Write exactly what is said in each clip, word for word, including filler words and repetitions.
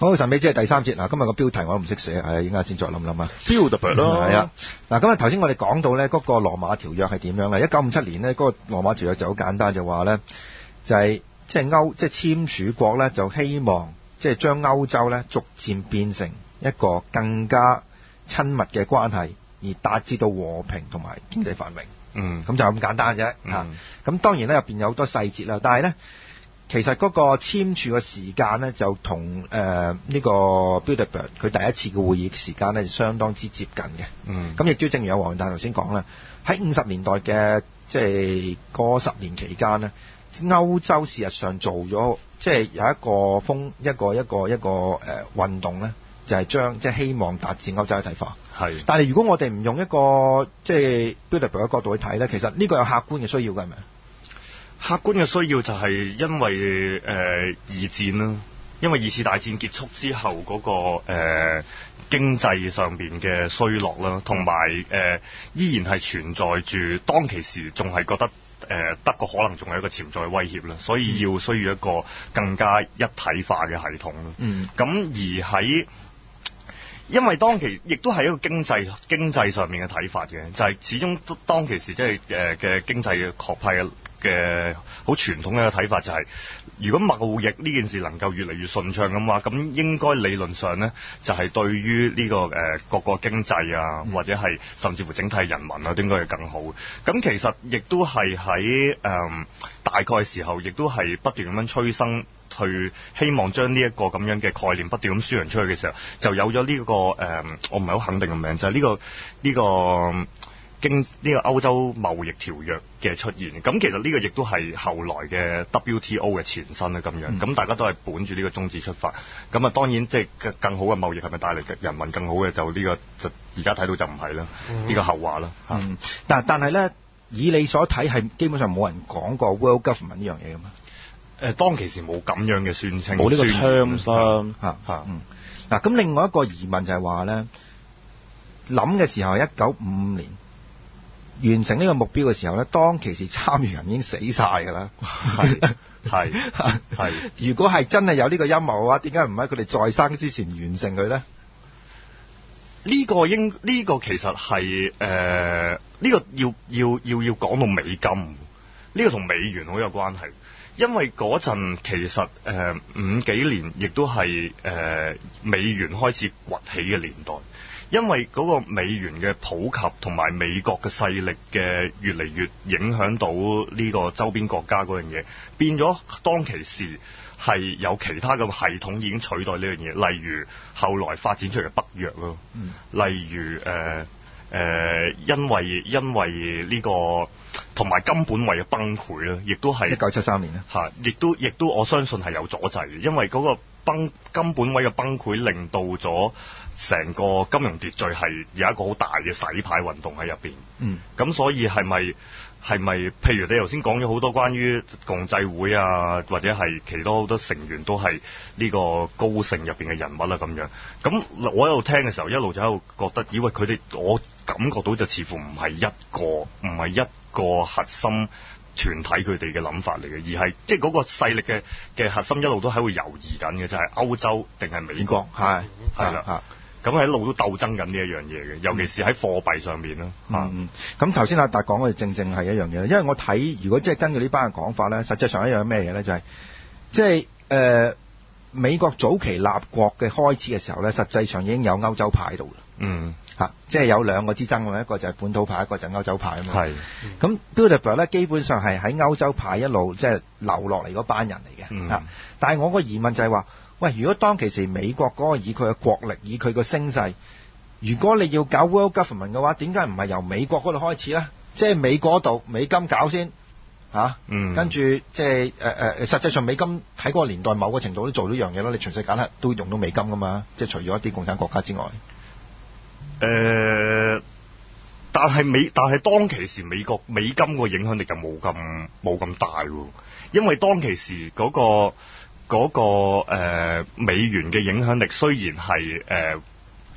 好，神秘之係第三節嗱，今日個標題我都唔識寫，係應該先再諗諗啊。 Bilderberg 咯， 係啊，嗱，咁啊頭先我哋講到咧嗰個羅馬條約係點樣咧？一九五七年呢，嗰個羅馬條約就好簡單，就話咧就係即係歐即係簽署國咧就希望即係將歐洲咧逐漸變成一個更加親密嘅關係，而達至到和平同埋經濟繁榮。 嗯， 咁就咁簡單啫嚇。咁、嗯、當然咧入邊有好多細節啦，但係咧。其實嗰個簽署嘅時間呢，就同誒呢個 Bilderberg 佢第一次嘅會議時間呢，就相當之接近嘅。 嗯，咁亦都正如有黃大頭先講啦，喺五十年代嘅即係嗰十年期間呢，歐洲事實上做咗即係有一個風一個一個一個誒、呃、運動呢，就係、是、將即係希望達至歐洲一體化。 係，但係如果我哋唔用一個即係 Bilderberg 嘅角度去睇呢，其實呢個有客觀嘅需要嘅係咪？ 客觀嘅需要就係因為誒、呃、二戰啦，因為二次大戰結束之後嗰、那個誒、呃、經濟上邊嘅衰落啦，同埋誒依然係存在住當其時仲係覺得誒、呃、德國可能仲係一個潛在威脅啦，所以要需要一個更加一體化嘅系統啦。嗯，咁而喺因為當其亦都係一個經濟經濟上面嘅睇法嘅，就係、是、始終當其時即係誒嘅經濟嘅學派嘅。嘅好傳統嘅一個睇法就係、是，如果貿易呢件事能夠越嚟越順暢咁話，咁應該理論上呢，就係、是、對於呢、這個誒、呃、各個經濟啊，或者係甚至乎整體人民啊，都應該係更好。咁其實亦都係喺誒大概時候，亦都係不斷咁樣催生，去希望將呢一個咁樣嘅概念不斷咁宣揚出去嘅時候，就有咗呢、這個誒、呃，我唔係好肯定嘅名，就係、是、呢、這個呢、這個。經呢個歐洲貿易條約嘅出現，咁其實呢個亦都係後來嘅 W T O 嘅前身啦，咁樣，咁、嗯、大家都係本住呢個宗旨出發，咁啊當然即係更好嘅貿易係咪帶嚟人民更好嘅就呢、這個就而家睇到就唔係啦，呢、嗯、個後話啦嚇、嗯。 但但係咧，以你所睇係基本上冇人講過 World Government 呢樣嘢㗎嘛？ 誒、呃，當其時冇咁樣嘅宣稱， 冇呢個 terms 啦嚇嚇。 嗱，咁另外一個疑問就係話咧，諗嘅時候係一九五五年。完成呢個目標嘅時候咧，當其時參與人已經死晒㗎啦。 係係係。 如果係真係有呢個陰謀嘅話，點解唔喺佢哋在生之前完成佢咧？ 呢、這個應呢、這個其實係誒呢個要要要要講到美金，呢、這個同美元好有關係。因為嗰陣其實誒、呃、五幾年亦都係誒、呃、美元開始崛起嘅年代。因為嗰個美元嘅普及同埋美國嘅勢力嘅越嚟越影響到呢個周邊國家嗰樣嘢，變咗當其時係有其他嘅系統已經取代呢樣嘢，例如後來發展出嚟嘅北約咯、嗯，例如誒誒、呃呃，因為因為呢、這個同埋金本位嘅崩潰啦，亦都係一九七三年啦嚇，亦都亦都我相信係有阻滯嘅，因為嗰個崩金本位嘅崩潰令到咗成個金融秩序係有一個好大嘅洗牌運動喺入邊，嗯，咁所以係咪係咪？譬如你頭先講咗好多關於共濟會啊，或者係其他好多成員都係呢個高盛入邊嘅人物啦、啊、咁樣。咁我喺度聽嘅時候，一路就喺度覺得，以為佢哋我感覺到就似乎唔係一個唔係一個核心團體佢哋嘅諗法嚟嘅，而係即係嗰個勢力嘅嘅核心一路都喺度猶豫緊嘅，就係、是、歐洲定係美國？係係啦。咁喺一路都鬥爭緊呢一樣嘢嘅，尤其是喺貨幣上面咯。 嗯，咁頭先阿達講嘅正正係一樣嘢，因為我睇如果即係根據呢班嘅講法咧，實際上一樣咩嘢咧，就係即係誒美國早期立國嘅開始嘅時候咧，實際上已經有歐洲派喺度啦。嗯，嚇、啊，即係有兩個之爭嘅，一個就係本土派，一個就係歐洲派啊嘛。係。咁 Bilderberg 咧，基本上係喺歐洲派一路即係流落嚟嗰班人嚟嘅。嗯。嚇、啊，但係我個疑問就係話，喂，如果當其時美國嗰個以佢嘅國力，以佢個聲勢，如果你要搞 World Government 嘅話，點解唔係由美國嗰度開始咧？即係美國度美金搞先，嚇、啊，嗯，跟住即係誒誒，實際上美金喺嗰個年代某個程度都做到一樣嘢咯。你全世界都用到美金噶嘛？即係除咗一啲共產國家之外， 誒、呃，但係美但係當其時美國美金個影響力就冇咁冇咁大喎，因為當其時嗰、嗰個。嗰、那個、呃、美元嘅影響力雖然係誒、呃，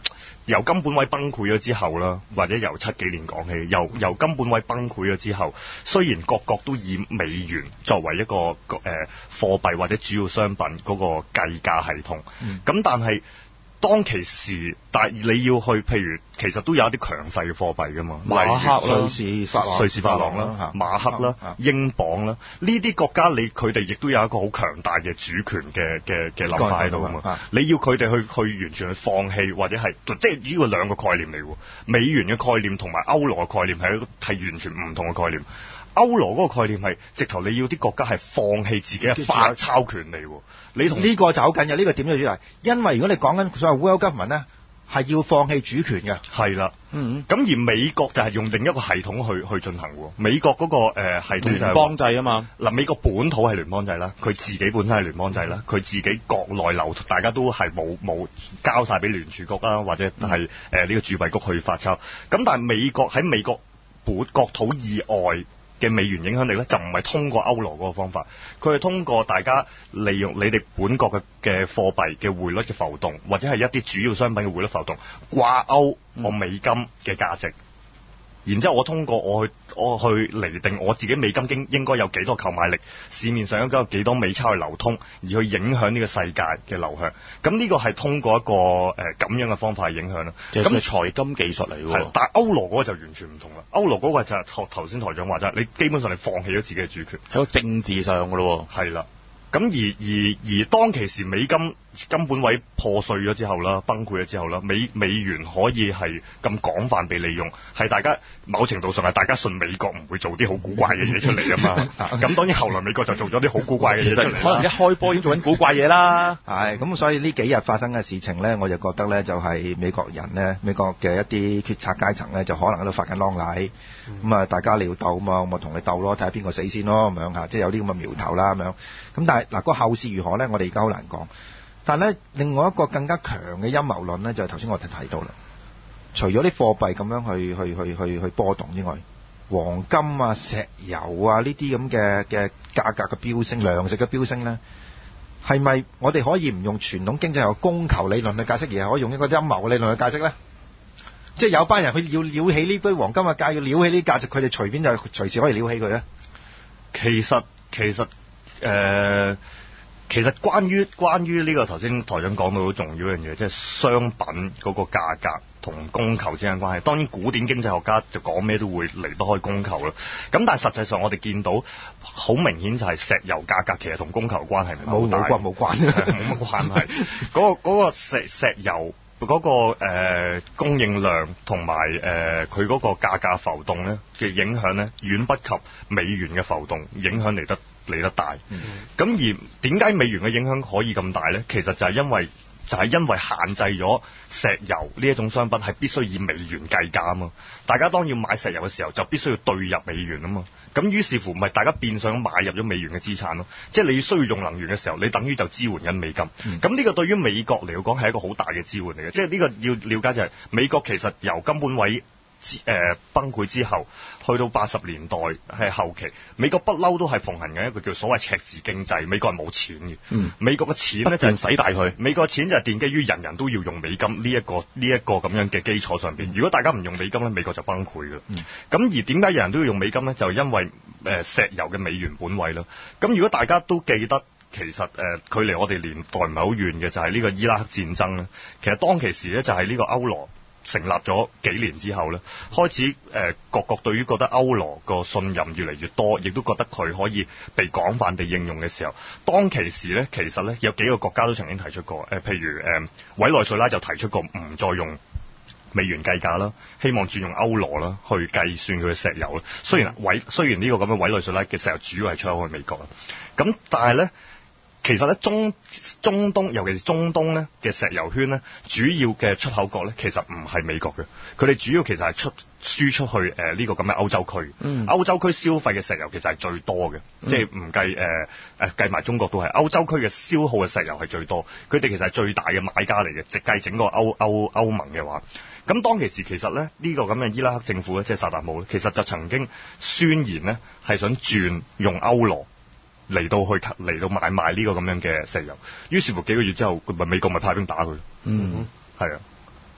由金本位崩潰咗之後啦，或者由七幾年講起，由由金本位崩潰咗之後，雖然各國都以美元作為一個誒、呃、貨幣或者主要商品嗰個計價系統，咁、嗯、但係當其時，但係你要去，譬如其實都有一啲強勢嘅貨幣噶嘛， 馬克啦、 瑞士法郎、瑞士法郎啦、馬克啦、英鎊啦，呢啲國家你佢哋亦都有一個好強大嘅主權嘅嘅嘅諗法喺度啊嘛。你要佢哋去去完全去放棄或者係即係呢個兩個概念嚟喎，美元嘅概念同埋歐羅嘅概念係係完全唔同嘅概念。歐羅嗰個概念係直頭你要啲國家係放棄自己嘅發鈔權利喎。你同呢個就好緊要，呢、這個點就主要係，因為如果你講緊所謂 world government 咧，係要放棄主權嘅。 係啦， 嗯， 咁而美國就係用另一個系統去去進行喎。美國嗰、那個、呃、系統就係聯邦制啊嘛。嗱， 美國本土係聯邦制啦，佢自己本身係聯邦制啦，佢自己國內流大家都係冇冇交晒俾聯儲局啦，或者係誒呢個儲備局去發鈔。咁但係美國喺美國本國土以外嘅美元影響力咧，就唔係通過歐羅嗰個方法，佢係通過大家利用你哋本國嘅嘅貨幣嘅匯率嘅浮動，或者係一啲主要商品嘅匯率浮動掛鈎我美金嘅價值。然之後我通過我去我去釐定我自己美金應應該有幾多購買力，市面上應該有幾多美鈔去流通，而去影響呢個世界嘅流向。咁呢個係通過一個誒咁、呃、樣嘅方法去影響啦。 咁係財金技術嚟喎。 但係歐羅嗰個就完全唔同啦。歐羅嗰個就係頭頭先台長話齋，你基本上你放棄咗自己嘅主權， 喺個政治上㗎咯喎。 係啦。咁而而而當其時美金金本位破碎咗之後啦，崩潰咗之後啦，美美元可以係咁廣泛被利用，係大家某程度上係大家信美國唔會做啲好古怪嘅嘢出嚟啊嘛。咁當然後來美國就做咗啲好古怪嘅嘢出嚟， 可能一開波已經做緊古怪嘢啦。 係咁，所以呢幾日發生嘅事情咧，我就覺得咧就係、是、美國人咧，美國嘅一啲決策階層咧，就可能喺度發緊狼戾。咁啊、嗯，大家你要鬥嘛，我咪同你鬥咯，睇下邊個死先咯，咁樣嚇，即係有啲咁嘅苗頭啦，咁樣。咁但係嗱，個後市如何咧？我哋而家好難講。但係咧，另外一個更加強嘅陰謀論咧，就係頭先我哋提到啦。除咗啲貨幣咁樣去去去去去波動之外，黃金啊、石油啊呢啲咁嘅嘅價格嘅飆升、糧食嘅飆升咧，係咪我哋可以唔用傳統經濟學供求理論去解釋，而係可以用一個陰謀理論去解釋咧？即係有班人佢要撩起呢堆黃金嘅價，要撩起呢啲價值，佢哋隨便就隨時可以撩起佢咧。 其實其實誒、呃，其實關於關於呢個頭先台長講到好重要一樣嘢，即係商品嗰個價格同供求之間關係。當然古典經濟學家就講咩都會離不開供求啦。咁但係實際上我哋見到好明顯就係石油價格其實同供求關係冇冇關冇關冇乜關係。嗰個嗰個石石油。嗰、那個誒、呃、供應量同埋誒佢嗰個價格浮動咧嘅影響咧，遠不及美元嘅浮動影響嚟得嚟得大。咁、嗯、而點解美元嘅影響可以咁大咧？其實就係因為就係、是、因為限制咗石油呢一種商品係必須以美元計價啊嘛。大家當要買石油嘅時候，就必須要兌入美元啊嘛。咁於是乎，咪大家變相買入咗美元嘅資產咯。即係你需要用能源嘅時候，你等於就支援緊美金。咁呢、嗯、個對於美國嚟講係一個好大嘅支援嚟嘅。即係呢個要了解就係、是、美國其實由金本位誒、呃、崩潰之後，去到八十年代係後期，美國不嬲都係奉行緊一個叫所謂赤字經濟。美國係冇錢嘅，嗯、美國嘅錢咧就係使大佢。美國嘅錢就係奠基於人人都要用美金呢一、這個呢一、這個咁樣嘅基礎上邊。如果大家唔用美金咧，美國就崩潰嘅。咁、嗯、而點解人人都要用美金咧？就因為誒、呃、石油嘅美元本位啦。咁如果大家都記得，其實誒、呃、距離我哋年代唔係好遠嘅，就係、是、呢個伊拉克戰爭咧。其實當其時咧就係呢個歐羅成立咗幾年之後咧，開始誒、呃、各國對於覺得歐羅個信任越嚟越多，亦都覺得佢可以被廣泛地應用嘅時候，當其時咧，其實咧有幾個國家都曾經提出過，誒、呃、譬如誒、呃、委內瑞拉就提出過唔再用美元計價啦，希望轉用歐羅啦去計算佢嘅石油啦。雖然委雖然呢個咁嘅委內瑞拉嘅石油主要係出口去美國啦，咁但係咧。其實咧中中東尤其是中東咧嘅石油圈咧，主要嘅出口國咧其實唔係美國嘅，佢哋主要其實係出輸出去誒呢、呃這個咁嘅歐洲區。嗯、歐洲區消費嘅石油其實係最多嘅，嗯、即係唔計誒誒計埋中國都係歐洲區嘅消耗嘅石油係最多。佢哋其實係最大嘅買家嚟嘅，直計整個歐歐歐盟嘅話。咁當其時其實咧呢、這個咁嘅伊拉克政府咧，即係薩達姆咧，其實就曾經宣言咧係想轉用歐羅。嚟到去嚟到買賣呢個咁樣嘅石油，於是乎幾個月之後，佢咪美國咪派兵打佢。嗯，係啊。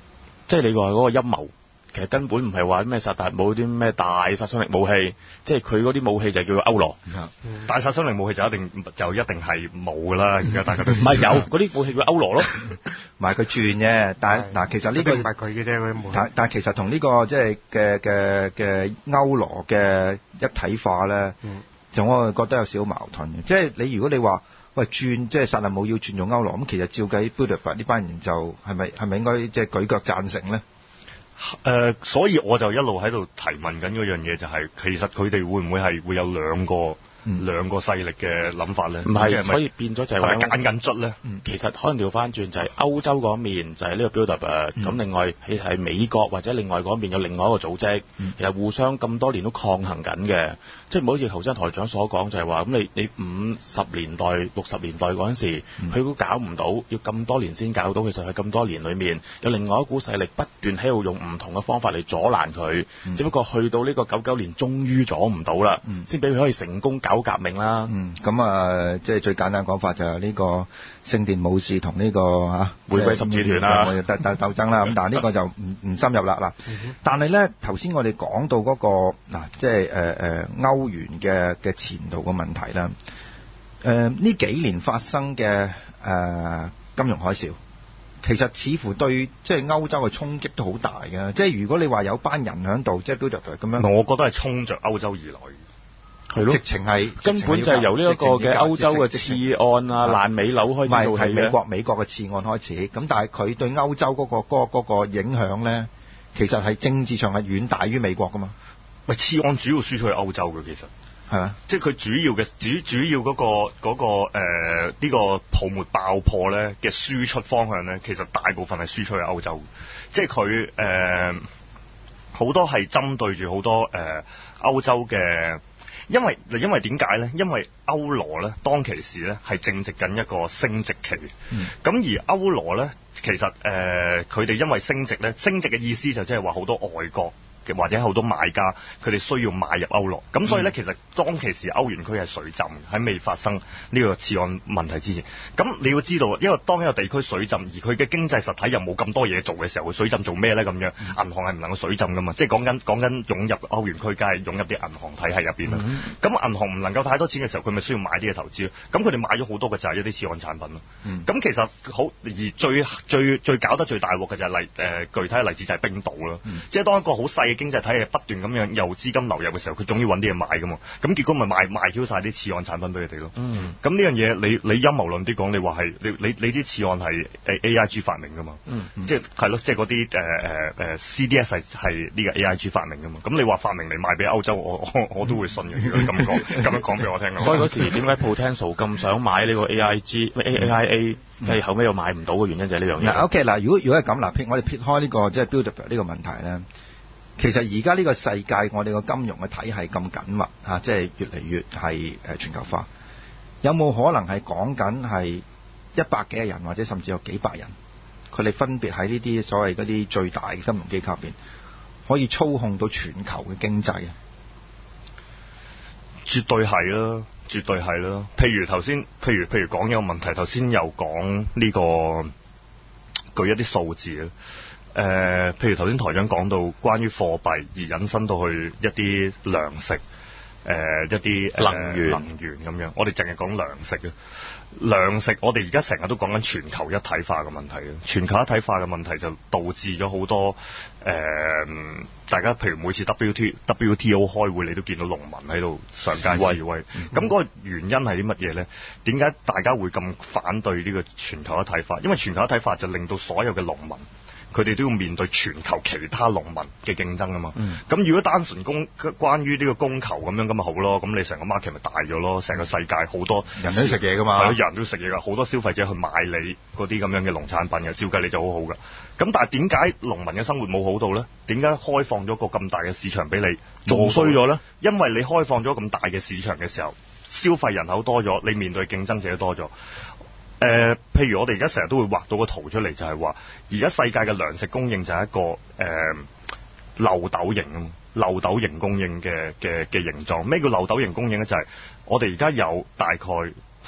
即係你話嗰個陰謀。其實根本唔係話咩薩達姆啲咩大殺傷力武器，即係佢嗰啲武器就叫做歐羅。 嗯、大殺傷力武器就一定就一定係冇㗎啦，而家大家都唔係有嗰啲武器叫歐羅咯， 唔係佢轉啫。但係嗱，其實呢、呢個唔係佢嘅啫，嗰啲武器。 但但係其實同呢、呢個即係嘅嘅嘅歐羅嘅一體化咧，嗯、就我覺得有少少矛盾嘅。即係你如果你話喂轉即係薩達姆要轉用歐羅，咁其實照計 Bilderberg 呢班人就係咪係咪應該即係舉腳贊成咧？ 誒、呃，所以我就一路喺度提問緊嗰樣嘢，就係、是、其實佢哋會唔會係會有兩個、嗯、兩個勢力嘅諗法咧？ 唔係，所以變咗就係話揀緊卒咧。 其實可能調翻轉就係歐洲嗰面就係呢個 Bilderberg，咁、嗯、另外係係美國或者另外嗰邊有另外一個組織，嗯、其實互相咁多年都抗衡緊嘅。即係唔好似頭先台長所講，就係話咁你你五十年代、六十年代嗰陣時，佢都、嗯、搞唔到，要咁多年先搞到。其實係咁多年裏面有另外一股勢力不斷喺度用唔同嘅方法嚟阻攔佢，嗯、只不過去到呢個九九年，終於阻唔到啦，先俾佢可以成功搞革命啦。 嗯，咁啊，即係最簡單講法就係呢個聖殿武士同呢個嚇玫瑰十字團啦， 鬥鬥鬥爭啦。咁但係呢個就唔唔深入啦嗱。但係咧頭先我哋講到嗰個嗱，即係誒誒歐元嘅嘅前途嘅問題啦。誒呢幾年發生嘅誒金融海嘯，其實似乎對即係歐洲嘅衝擊都好大嘅。即係如果你話有班人喺度，即係 Bilderberg 咁樣， 我覺得係衝着歐洲而來。 係咯，直情係根本就係由呢一個嘅歐洲嘅次按啊、爛尾樓開始到係美國美國嘅次按開始。咁但係佢對歐洲嗰、嗰個嗰、嗰個嗰個影響咧，其實係政治上係遠大於美國噶嘛。 喂，次按主要輸出去歐洲嘅，其實係嘛？ 即係佢主要嘅主主要嗰、嗰個嗰、嗰個誒呢、呃呢個泡沫爆破咧嘅輸出方向咧，其實大部分係輸出去歐洲。即係佢誒好多係針對住好多誒、呃、歐洲嘅。因為因為點解咧？因為歐羅咧當其時咧係正值緊一個升值期，咁、嗯、而歐羅咧其實誒佢哋因為升值咧，升值嘅意思就即係話好多外國嘅或者好多買家佢哋需要買入歐羅，咁所以咧、嗯、其實當其時歐元區係水浸喺未發生呢個次按問題之前。咁你要知道，因為當一個地區水浸，而佢嘅經濟實體又冇咁多嘢做嘅時候，佢水浸做咩咧？咁樣、嗯、銀行係唔能夠水浸噶嘛？即係講緊講緊湧入歐元區，梗係湧入啲銀行體系入邊啦。咁、嗯、銀行唔能夠太多錢嘅時候，佢咪需要買啲嘅投資咯。咁佢哋買咗好多嘅就係一啲次按產品咯。咁、嗯、其實好而最最最搞得最大鑊嘅就係例誒具體嘅例子就係冰島啦。嗯、即係當一個好細經濟體系不斷咁樣有資金流入嘅時候，佢總要揾啲嘢買噶嘛。咁結果咪賣賣 Q 晒啲次按產品俾佢哋咯。咁呢、嗯、樣嘢你你陰謀論啲講，你話係你你你啲次按係 A I G 發明噶嘛？嗯嗯、即係係咯，即係嗰啲誒誒誒 C D S 係係呢個 A I G 發明噶嘛？咁你話發明嚟賣俾歐洲，我我我都會信嘅。如果咁講咁樣講俾我聽。 所以嗰時點解 Potential 咁想買呢個 A I G、嗯、A I A， 係後尾又買唔到嘅原因就係呢樣嘢。嗱 OK 嗱，如果如果係咁嗱，撇我哋撇開呢、這個即係 Bilderberg 呢個問題咧。其實而家呢個世界，我哋個金融嘅體系咁緊密嚇、啊，即係越嚟越係誒全球化。有冇可能係講緊係一百幾個人，或者甚至有幾百人，佢哋分別喺呢啲所謂嗰啲最大嘅金融機構入邊，可以操控到全球嘅經濟啊？ 絕對係啦，絕對係啦。譬如頭先，譬如譬如講一個問題，頭先又講呢、這個舉一啲數字啊。誒、呃，譬如頭先台長講到關於貨幣而引申到去一啲糧食，誒、呃、一啲、呃、 能源能源咁樣，我哋淨係講糧食嘅糧食，我哋而家成日都講緊全球一體化嘅問題嘅，全球一體化嘅問題就導致咗好多誒、呃，大家譬如每次 W T W T O 開會，你都見到農民喺度上街示威，咁嗰個原因係啲乜嘢咧？點解大家會咁反對呢個全球一體化？因為全球一體化就令到所有嘅農民，佢哋都要面對全球其他農民嘅競爭啊嘛，咁、嗯、如果單純供關於呢個供求咁樣咁咪好咯，咁你成個 market 咪大咗咯，成個世界好多人都食嘢噶嘛， 係人都食嘢噶，好多消費者去買你嗰啲咁樣嘅農產品嘅，照計你就好好噶。咁但係點解農民嘅生活冇好到咧？點解開放咗個咁大嘅市場俾你， 仲衰咗咧？ 因為你開放咗咁大嘅市場嘅時候，消費人口多咗，你面對競爭者多咗。誒、呃，譬如我哋而家成日都會畫到個圖出嚟，就係話，而家世界嘅糧食供應就係一個誒、呃、漏斗型啊，漏斗型供應嘅嘅嘅形狀。咩叫漏斗型供應咧？就係、是、我哋而家有大概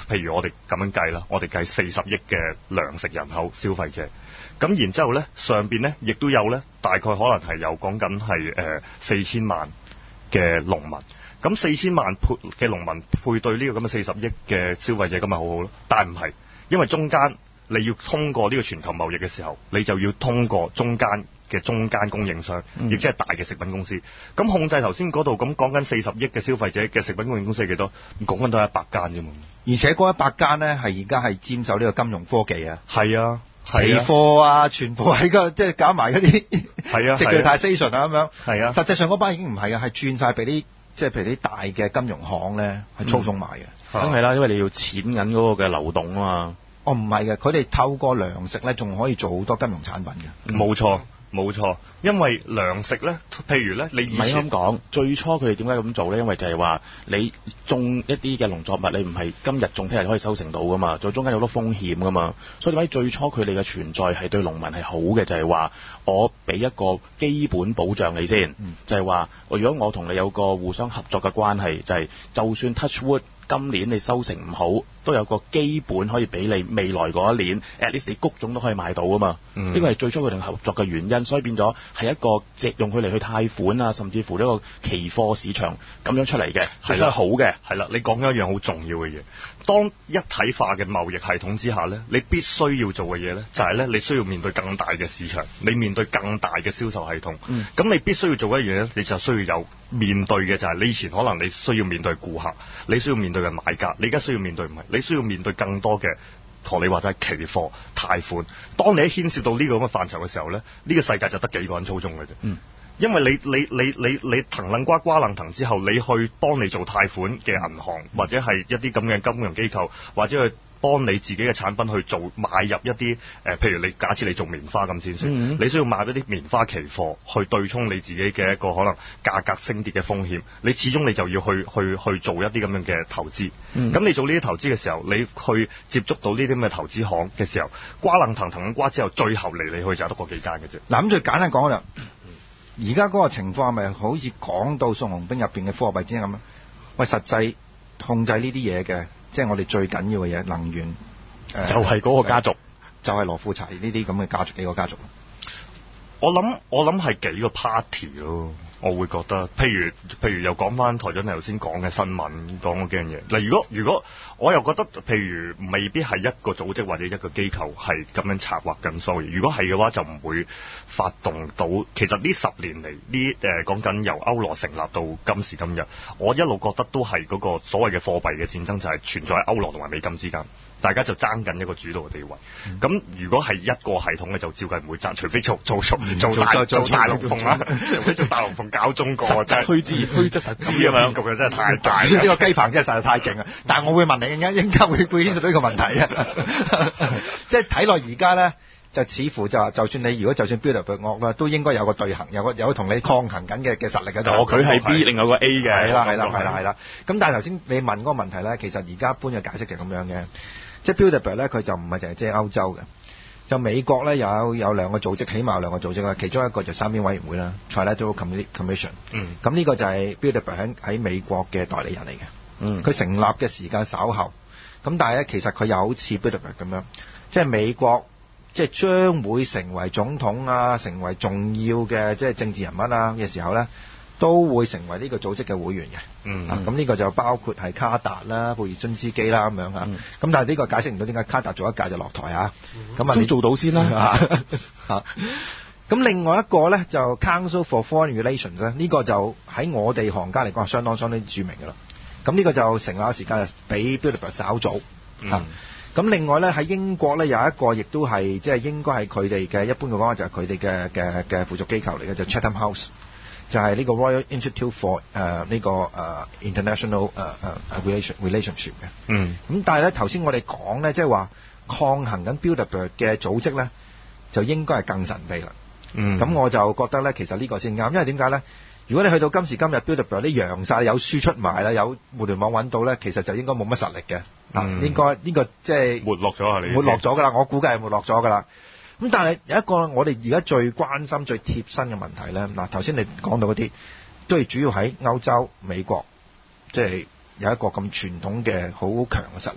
譬如我哋咁樣計啦，我哋計四十億嘅糧食人口消費者，咁然之後咧上邊咧亦都有咧大概可能係有講緊係誒四千萬嘅農民，咁四千萬配嘅農民配對呢個咁嘅四十億嘅消費者咁咪好好咯，但係唔係，因為中間你要通過呢個全球貿易嘅時候，你就要通過中間嘅中間供應商，亦即係大嘅食品公司。咁控制頭先嗰度咁講緊四十億嘅消費者嘅食品供應公司係幾多？講緊都係一百間啫嘛。 而且嗰一百間咧係而家係佔走呢個金融科技啊， 係啊， 期貨啊，全部喺個即係搞埋嗰啲係啊 securitization 啊咁樣。 係啊， 實際上嗰班已經唔係啊，係轉晒俾啲即係譬如啲大嘅金融行咧係操縱埋嘅。 真係啦，因為你要錢銀嗰個嘅流動啊嘛。 哦，唔係嘅，佢哋透過糧食咧，仲可以做好多金融產品嘅。 冇錯，冇錯，因為糧食咧，譬如咧，你以前唔係咁講，最初佢哋點解咁做咧？因為就係話你種一啲嘅農作物，你唔係今日種聽日可以收成到噶嘛，做中間有好多風險噶嘛，所以點解最初佢哋嘅存在係對農民係好嘅？就係話我俾一個基本保障你先， 嗯、 就係話如果我同你有個互相合作嘅關係，就係、是、就算 touch wood。今年你收成唔好，都有個基本可以俾你未來嗰一年 at least 你谷種都可以買到啊嘛。呢個係最初佢哋合作嘅原因，所以變咗係一個借用佢嚟去貸款啊，甚至乎呢個期貨市場咁樣出嚟嘅，係啦，好嘅。 係啦，你講咗一樣好重要嘅嘢。當一體化嘅貿易系統之下呢，你必須要做嘅嘢呢，就係呢：你需要面對更大嘅市場，你面對更大嘅銷售系統。咁、嗯、你必須要做一樣嘢，你就需要有面對嘅就係、是、你以前可能你需要面對顧客，你需要面對嘅買家，你而家需要面對唔係，你需要面對更多嘅同你話齋期貨貸款。當你一牽涉到呢個咁嘅範疇嘅時候呢，呢、呢個世界就得幾個人操縱嘅啫。嗯。因為你你你你你騰楞瓜瓜楞騰之後，你去幫你做貸款嘅銀行或者係一啲咁嘅金融機構，或者去幫你自己嘅產品去做買入一啲誒、呃，譬如你假設你做棉花咁先算，嗯、你需要買一啲棉花期貨去對沖你自己嘅一個可能價格升跌嘅風險。你始終你就要去去去做一啲咁樣嘅投資。咁、嗯、你做呢啲投資嘅時候，你去接觸到呢啲咁嘅投資行嘅時候，瓜楞騰騰瓜之後，最後嚟嚟去就係得嗰幾間嘅啫。 嗱，咁最簡單講就。而家嗰個情況係咪好似講到宋鴻兵入邊嘅貨幣戰咁啊？喂，實際控制呢啲嘢嘅，即係我哋最緊要嘅嘢，能源， 呃、就係嗰個家族， 就係羅富齊呢啲咁嘅家族，幾個家族。 我諗我諗係幾個 party 咯，我會覺得，譬如譬如又講翻台長你頭先講嘅新聞講嗰幾樣嘢。嗱，如果如果我又覺得，譬如未必係一個組織或者一個機構係咁樣策劃緊所有嘢。如果係嘅話，就唔會發動到。其實呢十年嚟，呢誒講緊由歐羅成立到今時今日，我一路覺得都係嗰個所謂嘅貨幣嘅戰爭，就係存在喺歐羅同埋美金之間。大家就爭緊一個主導嘅地位。咁、嗯、如果係一個系統嘅，就照計唔會爭，除非做做做做大做大龍鳳啦，除非做大龍鳳搞中國，真係虛之虛則實之咁樣，局嘅真係太大。 呢個雞棚真係實在太勁啊！但係我會問你，應應該會會牽涉到呢個問題啊。即係睇落而家咧，就似乎就話，就算你如果就算 build up 惡啦，都應該有個對衡，有個有個同你抗衡緊嘅嘅實力喺度。 佢係 B，另外個 A 嘅。 係啦係啦係啦係啦。咁但係頭先你問嗰個問題咧，其實而家一般嘅解釋就係咁樣嘅。即係 Bilderberg 咧，佢就唔係淨係即係歐洲嘅，就美國咧有有兩個組織，起碼有兩個組織啦。其中一個就三邊委員會啦 ，Trilateral Commission。嗯。咁呢個就係 Bilderberg 喺喺美國嘅代理人嚟嘅。嗯。佢成立嘅時間稍後，咁但係咧其實佢又好似 Bilderberg 咁樣，即係美國即係將會成為總統啊，成為重要嘅即係政治人物啊嘅時候咧，都會成為呢個組織嘅會員嘅。嗯，咁呢、啊、個就包括係卡達啦、貝爾津斯基啦咁樣嚇。咁、嗯、但係呢個解釋唔到點解卡達做一屆就落台啊？咁、嗯、啊，你做到先啦嚇。咁另外一個咧就 Council for Foreign Relations 咧，呢個就喺我哋行家嚟講係相當相當著名嘅啦。咁呢個就成立嘅時間就比 Bilderberg 稍早。嗯。咁、啊、另外咧喺英國咧有一個亦都係即係應該係佢哋嘅一般嘅講法就係佢哋嘅嘅嘅附屬機構嚟嘅，就 Chatham House。就係呢個 Royal Institute for 誒、uh, 呢個誒、uh, International 誒、uh, 誒、uh, Relation Relationship 嘅。嗯。咁但係咧頭先我哋講咧，即係話抗衡緊 Bilderberg 嘅組織咧，就應該係更神秘啦。嗯。咁我就覺得咧，其實呢個先啱，因為點解咧？如果你去到今時今日 Bilderberg 啲揚晒有書出埋啦，有互聯網揾到咧，其實就應該冇乜實力嘅。嗯。應該呢、呢個即係沒落咗啊！你。 沒落咗㗎啦，我估計係沒落咗㗎啦。咁但係有一個我哋而家最關心、最貼身嘅問題咧，嗱頭先你講到嗰啲，都係主要喺歐洲、美國，即係有一個咁傳統嘅好強嘅實力，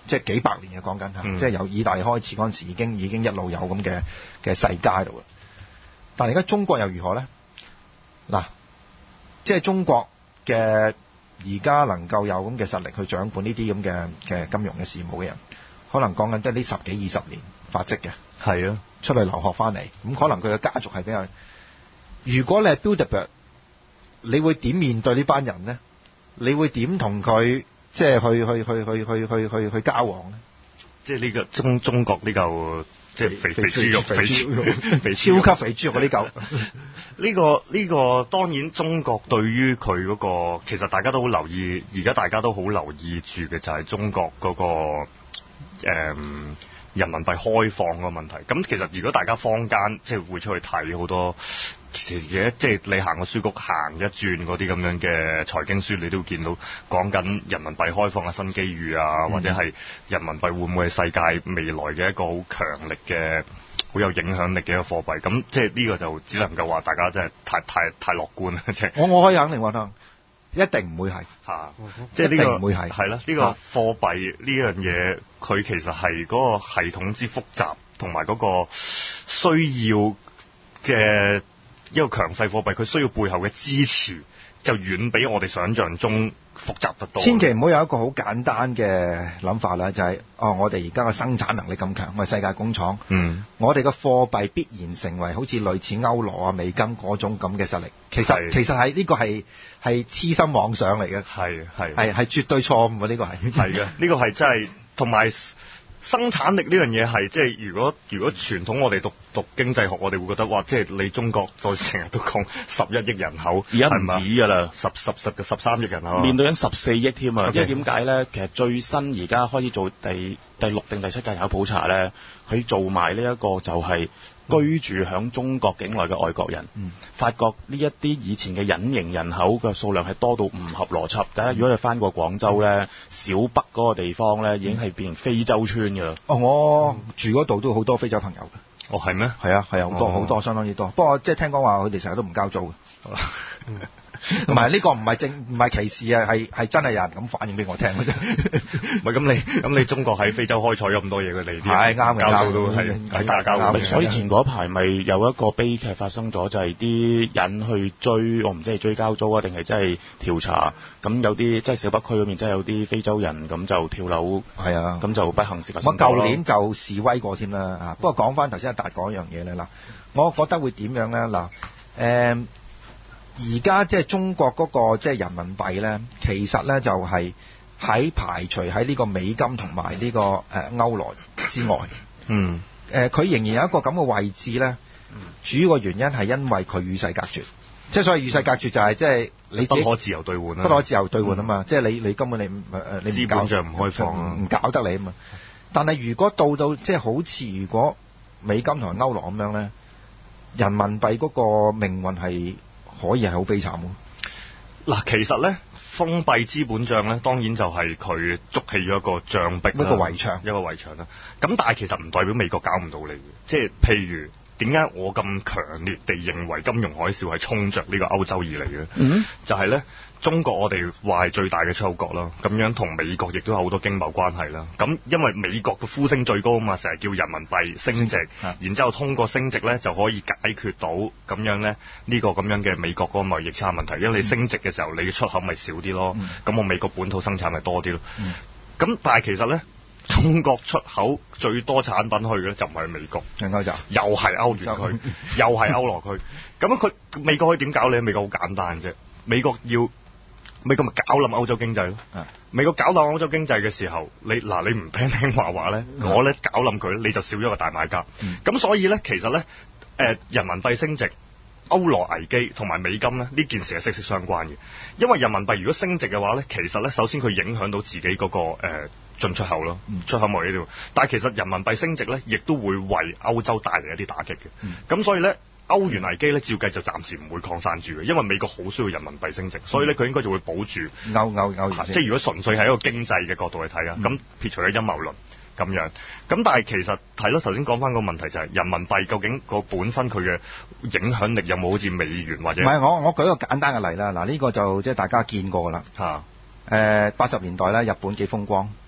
即係幾百年嘅講緊嚇， 嗯、 即係由意大利開始嗰陣時已經已經一路有咁嘅嘅世界度啦。但係而家中國又如何咧？嗱，即係中國嘅而家能夠有咁嘅實力去掌管呢啲咁嘅嘅金融嘅事務嘅人，可能講緊都係呢十幾二十年發跡嘅。 係啊， 出去留學翻嚟，咁可能佢嘅家族係比較。如果你係 Bilderberg，你會點面對呢班人咧？你會點同佢即係去去去去去去去去交往咧？ 即係呢個中中國呢嚿即係肥肥豬肉，肥豬肉，肥超級肥豬肉嗰啲嚿。 呢個呢個當然中國對於佢嗰個，其實大家都好留意，而家大家都好留意住嘅就係中國嗰個誒人民幣開放個問題。咁其實如果大家坊間即係會出去睇好多，其實而家即係你行個書局行一轉嗰啲咁樣嘅財經書，你都會見到講緊人民幣開放嘅新機遇啊， 嗯、 或者係人民幣會唔會係世界未來嘅一個好強力嘅、好有影響力嘅一個貨幣。咁即係呢個就只能夠話大家真係太太太樂觀啦，即係我我可以肯定話，一定唔會係嚇，即係呢個唔會係係啦。呢個貨幣呢樣嘢，佢其實係嗰個系統之複雜，同埋嗰個需要嘅一個強勢貨幣，佢需要背後嘅支持就遠比我哋想象中複雜得多。 千祈唔好有一個好簡單嘅諗法啦，就係、是、哦，我哋而家嘅生產能力咁強，我係世界工廠， 嗯， 我哋嘅貨幣必然成為好似類似歐羅啊、美金嗰種咁嘅實力。其實其實係呢、這個係係痴心妄想嚟嘅， 係係係係絕對錯誤嘅，呢、這個係係嘅，呢個係真係同埋。生產力呢樣嘢係即係如果如果傳統我哋讀讀經濟學，我哋會覺得哇，即係你中國就成日都講十一億人口， 而家唔止㗎啦， 十十十嘅十三億人口， 面對緊十四億添啊！ Okay. 因為點解咧？其實最新而家開始做第第六定第七屆人口普查咧，佢做埋呢一個就係居住響中國境內嘅外國人， 嗯、 發覺呢一啲以前嘅隱形人口嘅數量係多到唔合邏輯。大家如果你翻過廣州咧，小北嗰個地方咧，已經係變成非洲村㗎啦。 哦，我住嗰度都好多非洲朋友嘅。 哦，係咩？ 係啊，係啊，好多好、哦、多，相當之多。不過即係聽講話，佢哋成日都唔交租嘅。同埋呢個唔係正唔係歧視啊，係係真係有人咁反映俾我聽嘅啫。 唔係咁你咁你中國喺非洲開採咗咁多嘢，佢哋啲係啱嘅， 交租都係係大交嘅。 所以前嗰排咪有一個悲劇發生咗，就係、是、啲人去追，我唔知係追交租啊，定係真係調查。咁有啲即係小北區嗰邊，真係有啲非洲人咁就跳樓，係啊，咁就不幸事發生。 我舊年就示威過添啦啊！不過講翻頭先阿達講一樣嘢咧，嗱，我覺得會點樣咧？嗱，誒。而家即係中國嗰個即係人民幣咧，其實咧就係喺排除喺呢個美金同埋呢個誒歐羅之外。 嗯。 誒，佢仍然有一個咁嘅位置咧。主要嘅原因係因為佢與世隔絕。即係所謂與世隔絕就係即係你不可自由兌換啊。 不可自由兌換啊嘛！即係你你根本你唔誒你資本帳唔開放， 唔搞得你啊嘛。但係如果到到即係好似如果美金同埋歐羅咁樣咧，人民幣嗰個命運係可以係好悲慘喎。 嗱，其實咧，封閉資本帳咧，當然就係佢築起咗一個障壁， 一個圍牆， 一個圍牆啦。咁但係其實唔代表美國搞唔到你嘅，即係譬如點解我咁強烈地認為金融海嘯係衝着呢個歐洲而嚟嘅？嗯，就係咧。中國我哋話係最大嘅出口國啦，咁樣同美國亦都有好多經貿關係啦。咁因為美國嘅呼聲最高啊嘛，成日叫人民幣升值，然之後通過升值咧就可以解決到咁樣咧呢個咁樣嘅美國嗰個貿易差問題。因為你升值嘅時候，你嘅出口咪少啲咯，咁、嗯、我美國本土生產咪多啲咯。咁、嗯、但係其實咧，中國出口最多產品去嘅就唔係美國，係歐洲，又係歐元區，又係歐羅區。咁佢美國可以點搞你？美國好簡單啫，美國要。美國咪搞冧歐洲經濟咯？啊、美國搞冧歐洲經濟嘅時候，你嗱你唔聽聽話話咧，嗯、我咧搞冧佢咧，你就少咗個大買家。咁、嗯、所以咧，其實咧，誒、呃、人民幣升值、歐羅危機同埋美金咧呢件事係息息相關嘅。因為人民幣如果升值嘅話咧，其實咧首先佢影響到自己嗰、那個誒、呃、進出口咯，嗯、出口貿易呢度。但係其實人民幣升值咧，亦都會為歐洲帶嚟一啲打擊嘅。咁、嗯、所以咧。歐元危機咧，照計就暫時唔會擴散住嘅，因為美國好需要人民幣升值，所以咧佢應該就會保住歐歐歐元。 即係如果純粹係一個經濟嘅角度去睇啊，咁、嗯、撇除咗陰謀論咁樣，咁但係其實係咯，頭先講翻個問題就係、是、人民幣究竟個本身佢嘅影響力有冇好似美元或者？唔係， 我我舉一個簡單嘅例啦，嗱、這、呢個就即係大家見過啦嚇。誒八十年代咧，日本幾風光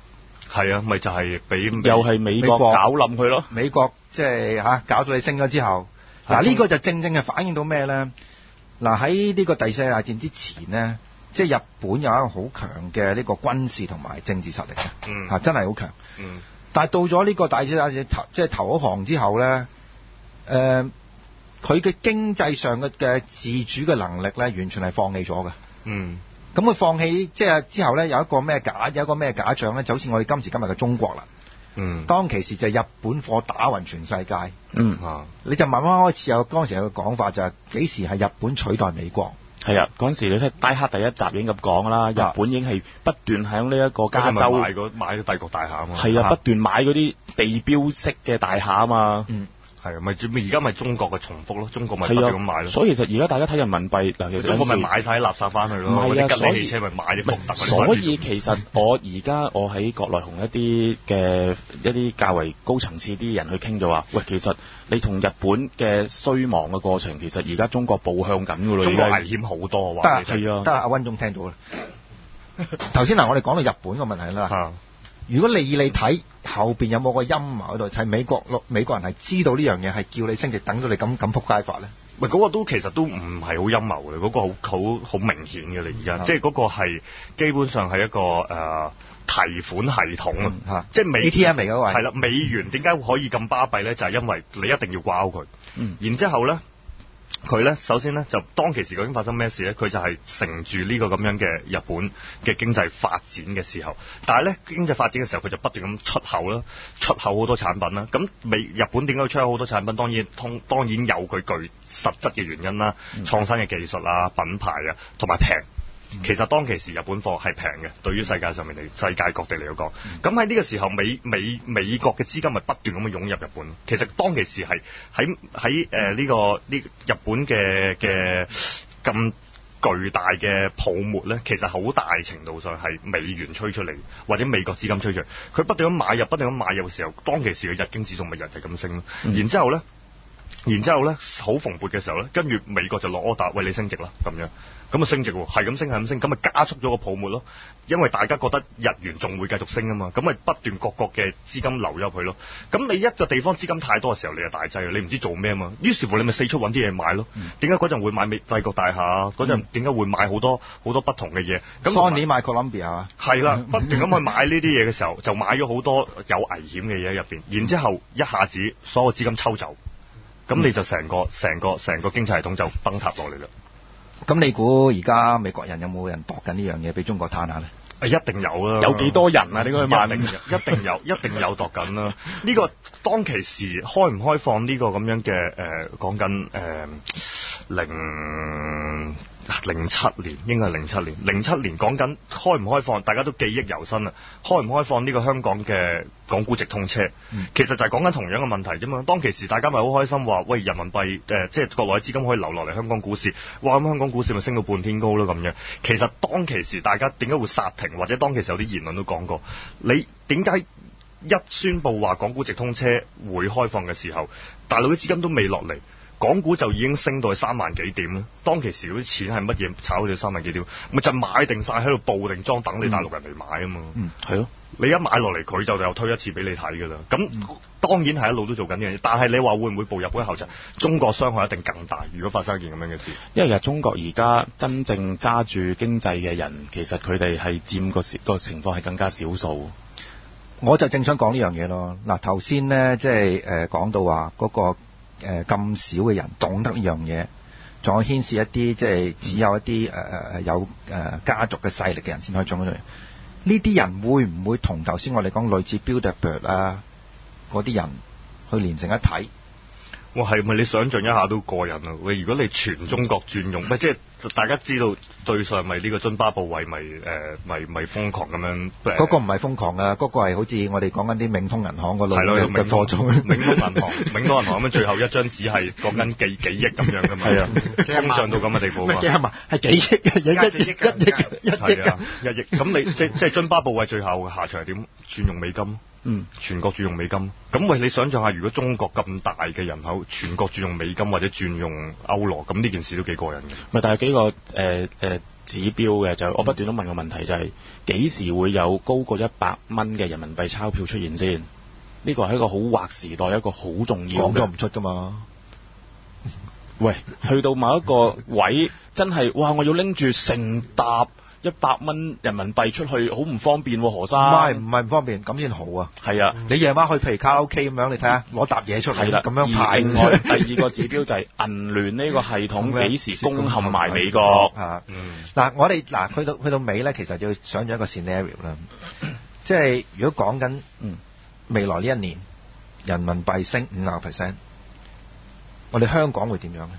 係啊，咪就係俾又係美國搞冧佢咯。 美國即係嚇搞到你升咗之後，嗱呢個就正正係反映到咩咧？嗱喺呢個第四大戰之前咧，即係日本有一個好強嘅呢個軍事同埋政治實力嘅， 嗯嚇真係好強。 嗯， 但係到咗呢個第四大戰頭即係頭一行之後咧，誒佢嘅經濟上嘅嘅自主嘅能力咧，完全係放棄咗嘅。 嗯。 咁佢放棄即係之後咧，有一個咩假有一個咩假象咧，就好似我哋今時今日嘅中國啦。 嗯。 當其時就係日本貨打暈全世界。 嗯啊， 你就慢慢開始有當時有個講法就係幾時係日本取代美國？ 係啊，嗰陣時你睇《戴克》第一集已經咁講啦，日本已經係不斷喺呢一個加州買嗰買咗帝國大廈啊嘛。 係啊，不斷買嗰啲地標式嘅大廈啊嘛。 嗯。 係啊，咪而家咪中國嘅重複咯，中國咪不斷咁買咯。 所以其實而家大家睇人民幣嗱，其實中國咪買晒啲垃圾翻去咯， 唔係啊， 啲吉所以利汽車咪買啲福特。 所以其實我而家我喺國內同一啲嘅一啲較為高層次啲人去傾就話，喂，其實你同日本嘅衰亡嘅過程，其實而家中國步向緊㗎咯。 中國危險好多， 得話係啊，得阿溫總聽到啦。頭先嗱，我哋講到日本個問題啦。 啊如果你你睇後邊有冇個陰謀喺度，係美國美國人係知道呢樣嘢係叫你升值，等到你咁咁撲街法咧？ 喂，嗰個都其實都唔係好陰謀嘅，嗰個好好好明顯嘅啦，而家即係嗰個係基本上係一個誒提款系統啊，即係美 A T M 嚟嘅喎。 係啦，美元點解可以咁巴閉咧？就係因為你一定要掛鈎佢， 嗯， 然之後咧。佢咧，首先咧就當其時究竟發生咩事咧？佢就係乘住呢個咁樣嘅日本嘅經濟發展嘅時候，但係咧經濟發展嘅時候，佢就不斷咁出口啦，出口好多產品啦。咁美日本點解會出口好多產品？當然通當然有佢具實質嘅原因啦，創新嘅技術啊、品牌啊，同埋平。其實當其時日本貨係平嘅，對於世界上面嚟世界各地嚟講，咁喺呢個時候美美美國嘅資金咪不斷咁樣湧入日本。其實當其時係喺喺誒呢個呢日本嘅嘅咁巨大嘅泡沫咧，其實好大程度上係美元吹出嚟，或者美國資金吹出嚟。佢不斷咁買入，不斷咁買入嘅時候，當其時嘅日經指數咪日日咁升咯。嗯、然之後咧，然之後咧好蓬勃嘅時候咧，跟住美國就落 order，喂，你升值啦咁樣。咁啊升值喎，係咁升係咁升，咁咪加速咗個泡沫咯。因為大家覺得日元仲會繼續升啊嘛，咁咪不斷各國嘅資金流入去咯。咁你一個地方資金太多嘅時候，你就大劑，你唔知做咩啊嘛。於是乎你咪四出揾啲嘢買咯。點解嗰陣會買美帝國大廈？嗰陣點解會買好多好多不同嘅嘢？咁 Sony 買 Columbia 係嘛？ 係啦，不斷咁去買呢啲嘢嘅時候，就買咗好多有危險嘅嘢喺入邊。然之後一下子所有資金抽走，咁你就成個成個成個經濟系統就崩塌落嚟啦。 咁你估而家美國人有冇人度緊呢樣嘢俾中國攤下咧？ 誒一定有啦， 有幾多人啊？點解萬零？ 一定有，一定有度緊啦。呢個當其時開唔開放呢個咁樣嘅誒，講緊誒零零七年，應該係零七年。零七年講緊開唔開放，大家都記憶猶新啊！開唔開放呢個香港嘅港股直通車，嗯、其實就係講緊同樣嘅問題啫嘛。當其時大家咪好開心話，喂，人民幣誒、呃，即係國內資金可以流落嚟香港股市，哇！咁香港股市咪升到半天高咯咁樣。其實當其時大家點解會殺停，或者當其時有啲言論都講過，你點解一宣佈話港股直通車會開放嘅時候，大陸啲資金都未落嚟？港股就已經升到去三萬幾點啦。當其時嗰啲錢係乜嘢炒到三萬幾點？咪就買定晒喺度報定裝，等你大陸人嚟買啊嘛。 嗯，係咯。 你一買落嚟，佢就又推一次俾你睇㗎啦。咁、嗯、當然係一路都做緊呢樣嘢，但係你話會唔會步入嗰後塵？中國傷害一定更大。如果發生一件咁樣嘅事， 因為其實中國而家真正揸住經濟嘅人，其實佢哋係佔個個情況係更加少數。 我就正想講呢樣嘢咯。嗱，頭先咧即係誒講到話嗰、嗰個。誒咁少嘅人懂得呢樣嘢，仲有牽涉一啲即係只有一啲誒誒有誒、呃、家族嘅勢力嘅人先可以做得出嚟。呢啲人會唔會同頭先我哋講類似 Bilderberg 啊嗰啲人去連成一體？ 哇，係咪你想象一下都過癮啊？喂，如果你全中國轉用，咪即係大家知道對上咪呢個津巴布韋咪誒咪咪瘋狂咁樣？ 嗰個唔係瘋狂啊，嗰、嗰個係好似我哋講緊啲銘通銀行嗰類嘅貨種。 銘通銀行，銘通銀行咁樣最後一張紙係講緊幾幾億咁樣噶嘛？係啊，通脹到咁嘅地步嘛？ 幾萬係幾億嘅，一億一億一億啊！ 一億咁你即即係津巴布韋最後下場係點？轉用美金。 嗯， 全國轉用美金，咁喂，你想象下，如果中國咁大嘅人口，全國轉用美金或者轉用歐羅，咁呢件事都幾過癮嘅。 咪但係幾個誒誒、呃呃、 指標嘅，就我不斷都問個問題，就係幾時會有高過一百蚊嘅人民幣鈔票出現先？呢個係一個好劃時代，一個好重要嘅。 講咗唔出㗎嘛？ 喂，去到某一個位，真係哇！我要拎住成沓一百蚊人民幣出去，好唔方便喎、啊，何生。 唔係唔係唔方便，咁先好啊。 係啊， 你夜晚去譬如卡拉 OK 咁樣，你睇下攞沓嘢出嚟， 係啦， 咁樣派。 另外第二個指標就係銀聯呢個系統幾時攻陷埋美國？ 啊， 嗯， 嗱，我哋嗱去到去到尾咧，其實要想象一個 scenario 啦，即係如果講緊未來呢一年人民幣升五十 percent，我哋香港會點樣咧？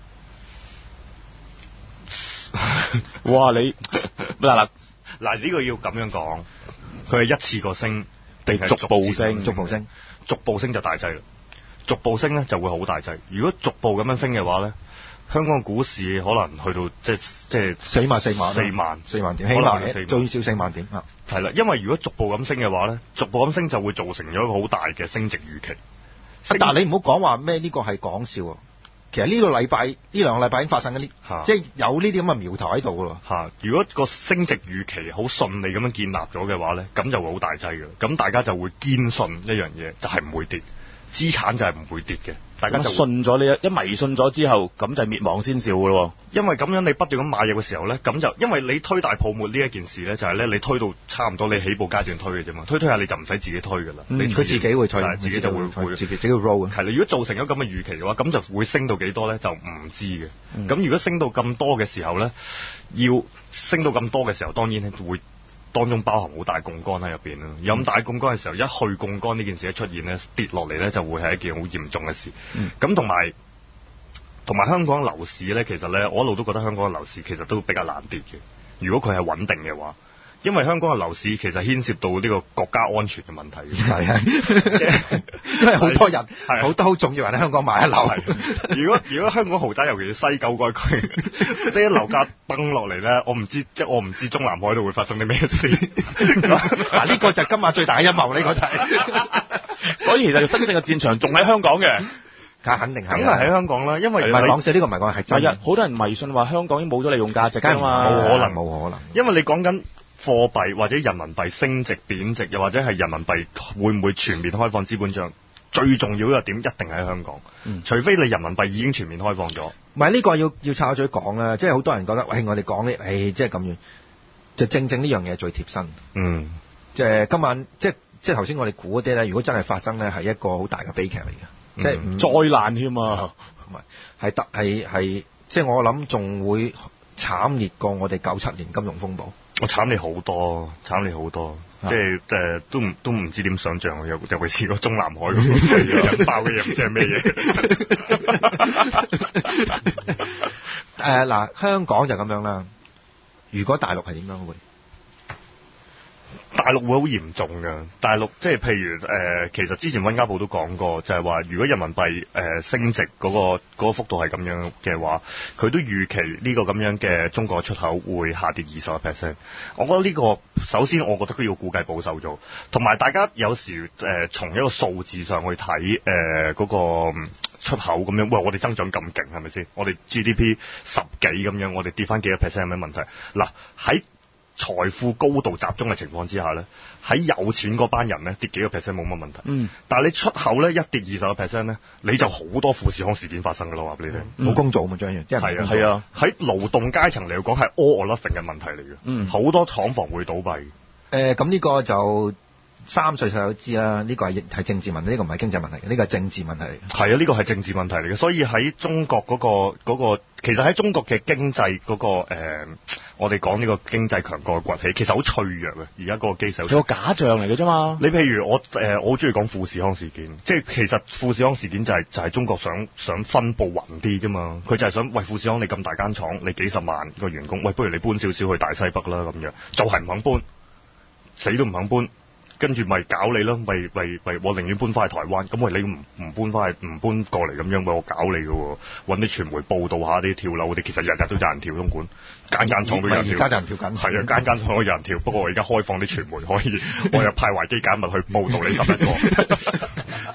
哇！你嗱嗱嗱呢個要咁樣講，佢係一次過升定係逐步升？ 逐步升， 逐步升就大劑啦。逐步升咧就會好大劑。如果逐步咁樣升嘅話咧，香港股市可能去到即係即係四萬四萬四萬四萬點， 可起能係四萬碼最少四萬點啊！ 係啦，因為如果逐步咁升嘅話咧，逐步咁升就會造成咗一個好大嘅升值預期。 但係你唔好講話咩呢個係講笑啊！其實呢個禮拜呢兩個禮拜已經發生緊啲， 啊、 即係有呢啲咁嘅苗頭喺度噶咯。 嚇！如果個升值預期好順利咁樣建立咗嘅話咧，咁就會好大劑嘅。咁大家就會堅信一樣嘢，就係、是、唔會跌，資產就係唔會跌嘅。大家就信咗你一迷信咗之後，咁就滅亡先兆嘅咯。 因為咁樣你不斷咁買入嘅時候咧，咁就因為你推大泡沫呢一件事咧，就係咧你推到差唔多你起步階段推嘅啫嘛，推推下你就唔使自己推㗎啦。 嗯、你佢自己會推， 自己就會會自己自己會 roll 嘅。 係啦，如果造成咗咁嘅預期嘅話，咁就會升到幾多咧？就唔知嘅。咁、嗯、如果升到咁多嘅時候咧，要升到咁多嘅時候，當然會當中包含好大槓桿喺入邊啦。有咁大槓桿嘅時候，一去槓桿呢件事一出現咧，跌落嚟咧就會係一件好嚴重嘅事。咁同埋同埋香港樓市咧，其實咧我一路都覺得香港嘅樓市其實都比較難跌嘅。如果佢係穩定嘅話，因為香港嘅樓市其實牽涉到呢個國家安全嘅問題。 係啊，因為好多人好多好重要人喺香港買一樓。 如果如果香港豪宅，尤其是西九嗰區，即係樓價崩落嚟咧，我唔知即係我唔知中南海度會發生啲咩事。 嗱，呢個就係今晚最大嘅陰謀，呢、呢個就係。 所以其實真正嘅戰場仲喺香港嘅。 梗肯定係， 梗係喺香港啦，因為唔係講笑，呢個唔係講係真。 係啊，好多人迷信話香港已經冇咗利用價值㗎嘛， 冇可能， 冇可能。 因為你講緊貨幣或者人民幣升值貶值，又或者係人民幣會唔會全面開放資本帳，最重要嘅點一定喺香港。嗯、除非你人民幣已經全面開放咗。 唔係呢個要要插嘴講啦，即係好多人覺得，喂，我哋講呢，誒，即係咁樣，就正正呢樣嘢最貼身。嗯，即係今晚，即係即係頭先我哋估嗰啲咧，如果真係發生咧，係一個好大嘅悲劇嚟嘅。即係唔災難添啊！ 唔係係得係係，即係我諗仲會慘烈過我哋九七年金融風暴。 我慘烈好多，慘烈好多，啊、即係誒、呃、都唔都唔知點想像，尤尤其是個中南海嗰個引爆嘅嘢，唔知係咩嘢。 誒嗱，香港就咁樣啦。如果大陸係點樣會？ 大陸會好嚴重㗎，大陸即係譬如誒、呃，其實之前溫家寶都講過，就係、是、話如果人民幣誒、呃、升值嗰、那個嗰、那個幅度係咁樣嘅話，佢都預期呢個咁樣嘅中國出口會下跌二十個 percent。我覺得呢、這個首先我覺得都要估計保守咗，同埋大家有時誒、呃、從一個數字上去睇誒嗰個出口咁樣，喂，我哋增長咁勁係咪先？我哋 G D P 十幾咁樣，我哋跌翻幾個 percent 有咩問題？嗱喺財富高度集中嘅情況之下咧，喺有錢嗰班人咧跌幾個 percent 冇乜問題。嗯。但係你出口咧一跌二十個 percent 咧，你就好多富士康事件發生㗎啦，話俾你聽。冇、嗯、工做嘛，張樣。 係啊係啊。喺勞動階層嚟講係 all or nothing嘅問題嚟嘅。嗯。好多廠房會倒閉。 誒咁呢個就三歲細都知啦，呢、這個係係政治問題，呢、這個唔係經濟問題嘅，呢、這個係政治問題嚟嘅。 係啊，呢、這個係政治問題嚟嘅，所以喺中國嗰、那個嗰、那個，其實喺中國嘅經濟嗰、那個、呃、我哋講呢個經濟強國嘅崛起，其實好脆弱嘅。而家嗰個基礎， 係個假象嚟嘅啫嘛。 你譬如我誒、呃，我好中意講富士康事件，即係其實富士康事件就係、是、就係、是、中國想想分佈勻啲啫嘛。佢就係想，喂，富士康你咁大間廠，你幾十萬個員工，喂，不如你搬少少去大西北啦咁樣，就係、是、唔肯搬，死都唔肯搬。跟住咪搞你咯，咪咪咪我寧願搬翻去台灣，咁喂你唔唔搬翻去唔搬過嚟咁樣，喂我搞你嘅喎，揾啲傳媒報導下啲跳樓嗰啲，其實日日都有人跳東莞，間間廠都有人跳， 而家有人跳緊， 係啊，間間廠都有人跳，不過我而家開放啲傳媒可以，我又派維基解密去報導你十一個。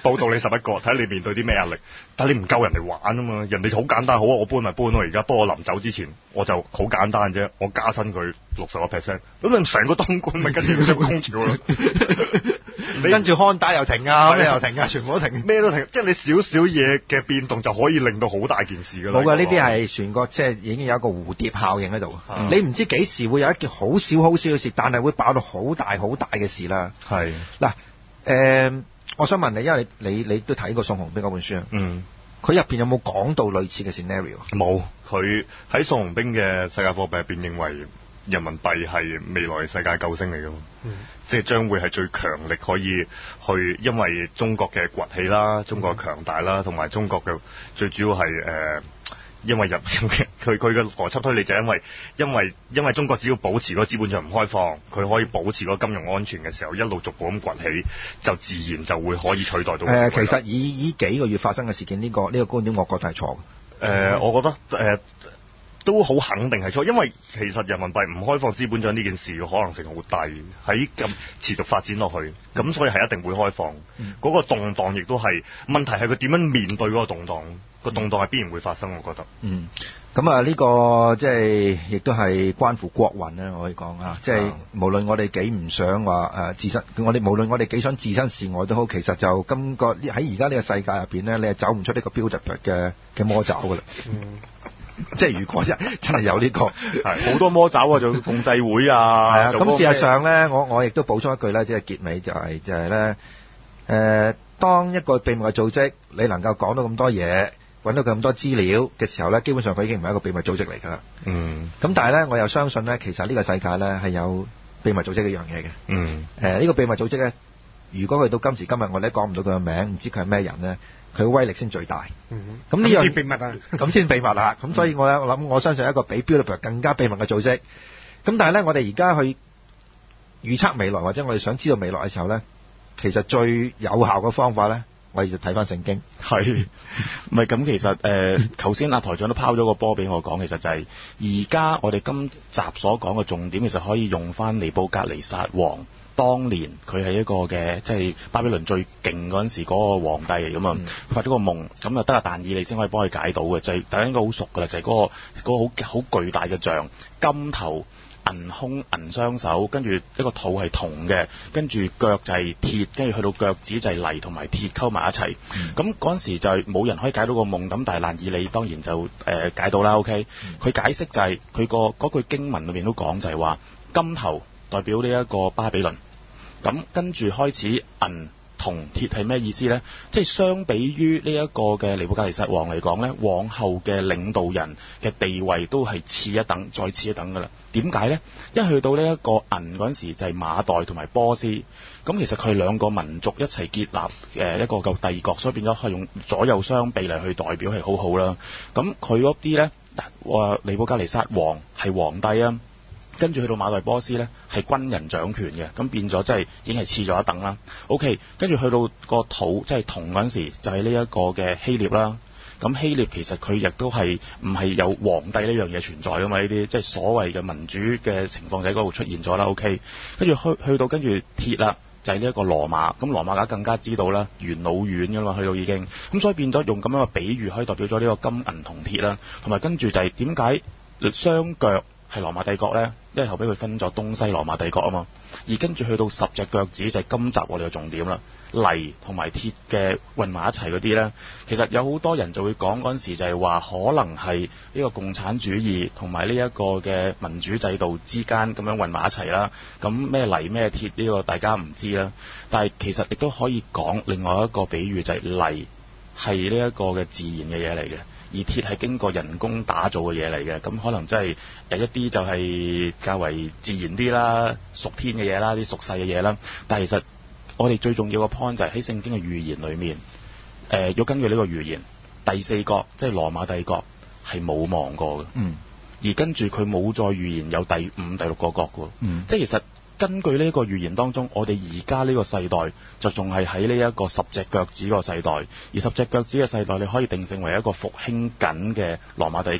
報到你十一個，睇下你面對啲咩壓力。但係你唔夠人哋玩啊嘛，人哋好簡單，好啊，我搬咪搬咯。而家不過我臨走之前，我就好簡單啫，我加薪佢六十個 percent，咁你成個東莞咪跟住嗰個空調咯。 你跟住康打又停啊，咩又停啊，全部都停， 咩都停，即係你少少嘢嘅變動就可以令到好大件事㗎啦。 冇㗎，呢啲係全國即係已經有一個蝴蝶效應喺度。 嗯、 你唔知幾時會有一件好少好少嘅事，但係會爆到好大好大嘅事啦。 係嗱，誒，我想問你，因為你你你都睇過宋鴻兵嗰本書啊。 嗯。 佢入邊有冇講到類似嘅 scenario？ 冇，佢喺宋鴻兵嘅世界貨幣入邊認為人民幣係未來世界救星嚟㗎嘛，嗯、即係將會係最強力可以去，因為中國嘅崛起啦，中國嘅強大啦，同埋中國嘅最主要係誒、呃，因為入佢佢嘅邏輯推理就係因為因為因為中國只要保持個資本帳唔開放，佢可以保持個金融安全嘅時候，一路逐步咁崛起，就自然就會可以取代到。誒、 呃，其實以依幾個月發生嘅事件，呢、這個呢、這個觀點，我覺得係錯嘅。誒、 呃，我覺得誒。呃都好肯定係錯，因為其實人民幣唔開放資本帳呢件事嘅可能性好低，喺咁持續發展落去，咁所以係一定會開放。嗰、嗯、個動盪亦都係問題係佢點樣面對嗰個動盪，個動盪係必然會發生，我覺得。嗯， 咁啊呢個即係亦都係關乎國運咧，我可以講啊，即係無論我哋幾唔想話誒置身，我哋無論我哋幾想置身事外都好，其實就今個喺而家呢個世界入邊咧，你係走唔出呢個標準嘅嘅魔爪噶啦。嗯。即係如果真真係有呢、這個係好多魔爪啊，仲有共濟會啊， 係啊。咁事實上咧，我我亦都補充一句咧，即係結尾就係、是、就係、是、咧，誒、呃，當一個秘密嘅組織你能夠講到咁多嘢，揾到咁多資料嘅時候咧，基本上佢已經唔係一個秘密組織嚟㗎啦。嗯。咁但係咧，我又相信咧，其實呢個世界咧係有秘密組織呢樣嘢嘅。嗯。誒、呃，呢、這個秘密組織咧，如果佢到今時今日我哋都講唔到佢嘅名，唔知佢係咩人咧？佢嘅威力先最大，咁呢樣秘密啊， 咁先秘密啦。咁所以我諗，我相信一個比 Bilderberg 更加秘密嘅組織。咁但係咧，我哋而家去預測未來，或者我哋想知道未來嘅時候咧，其實最有效嘅方法咧，我哋就睇翻聖經。 係，唔係咁其實誒，頭先阿台長都拋咗個波俾我講，其實就係而家我哋今集所講嘅重點，其實可以用翻尼布甲尼撒王。當年佢係一個嘅，即係巴比倫最勁嗰陣時嗰個皇帝嚟㗎嘛，佢發咗個夢，咁啊得阿但以理先可以幫佢解到嘅，就係、是、大家應該好熟㗎啦，就係、是、嗰、那個嗰、那個好好巨大嘅像，金頭銀胸銀雙手，跟住一個肚係銅嘅，跟住腳就係鐵，跟住去到腳趾就係泥同埋鐵溝埋一齊。咁嗰陣時就係冇人可以解到個夢，咁但係但以理當然就誒、呃、解到啦。OK，佢、嗯、解釋就係佢個嗰句經文裏面都講就係話金頭代表呢一個巴比倫，咁跟住開始銀銅鐵係咩意思呢？即係相比於呢一個嘅尼布甲尼撒王嚟講呢，往後嘅領導人嘅地位都係次一等再次一等噶啦。點解呢？一去到呢一個銀嗰陣時就係馬代同埋波斯，咁其實佢係兩個民族一齊結立誒一個舊帝國，所以變咗係用左右相比嚟去代表係好好啦。咁佢嗰啲呢，話尼布甲尼撒王係皇帝啊。跟住去到馬代波斯呢，係軍人掌權嘅，咁變咗即係已經係次咗一等啦。OK，跟住去到個土即係銅嗰陣時，就係呢一個嘅希臘啦。咁希臘其實佢亦都係唔係有皇帝呢樣嘢存在噶嘛？呢啲即係所謂嘅民主嘅情況喺嗰度出現咗啦。OK，跟住去去到跟住鐵啦，就係呢一個羅馬。咁羅馬家更加知道啦，元老院噶嘛，去到已經咁，所以變咗用咁樣嘅比喻可以代表咗呢個金銀銅鐵啦。同埋跟住就係點解雙腳係羅馬帝國呢？因為後尾佢分咗東西羅馬帝國啊嘛，而跟住去到十隻腳趾就係今集我哋嘅重點啦，泥同埋鐵嘅混埋一齊嗰啲呢，其實有好多人就會講嗰陣時就係話可能係呢個共產主義同埋呢一個嘅民主制度之間咁樣混埋一齊啦。咁咩泥咩鐵呢個大家唔知啦，但係其實亦都可以講另外一個比喻就係泥係呢一個嘅自然嘅嘢嚟嘅。而鐵係經過人工打造嘅嘢嚟嘅，咁可能真係誒一啲就係較為自然啲啦，屬天嘅嘢啦，啲屬世嘅嘢啦。但係其實我哋最重要嘅 point 就係喺聖經嘅預言裏面，誒、呃、要根據呢個預言，第四國即係羅馬帝國係冇亡過嘅，嗯，而跟住佢冇再預言有第五、第六個國嘅，嗯，即係其實。根據呢一個預言當中，我哋而家呢個世代就仲係喺呢一個十隻腳趾個世代，而十隻腳趾嘅世代你可以定性為一個復興緊嘅羅馬帝國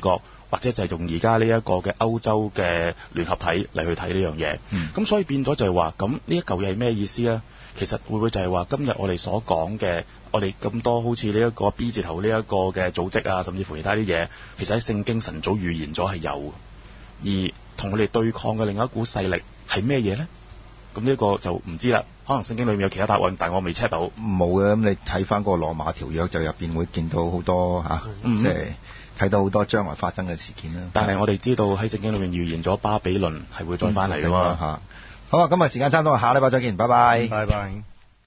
或者就係用而家呢一個嘅歐洲嘅聯合體嚟去睇呢樣嘢。咁、嗯、所以變咗就係話，咁呢一嚿嘢係咩意思咧？其實會唔會就係話今日我哋所講嘅，我哋咁多好似呢一個 B 字頭呢一個嘅組織啊，甚至乎其他啲嘢，其實喺聖經神早預言咗係有，而同我哋對抗嘅另一股勢力係咩嘢咧？咁呢個就唔知啦，可能聖經裏面有其他答案，但係我未 check 到。 冇嘅，咁你睇翻個羅馬條約就入邊會見到好多嚇，即係睇到好多將來發生嘅事件啦。 但係我哋知道喺聖經裏面預言咗巴比倫係會再翻嚟㗎嘛嚇。 好啊，今日時間差唔多，下禮拜再見，拜拜。 拜拜。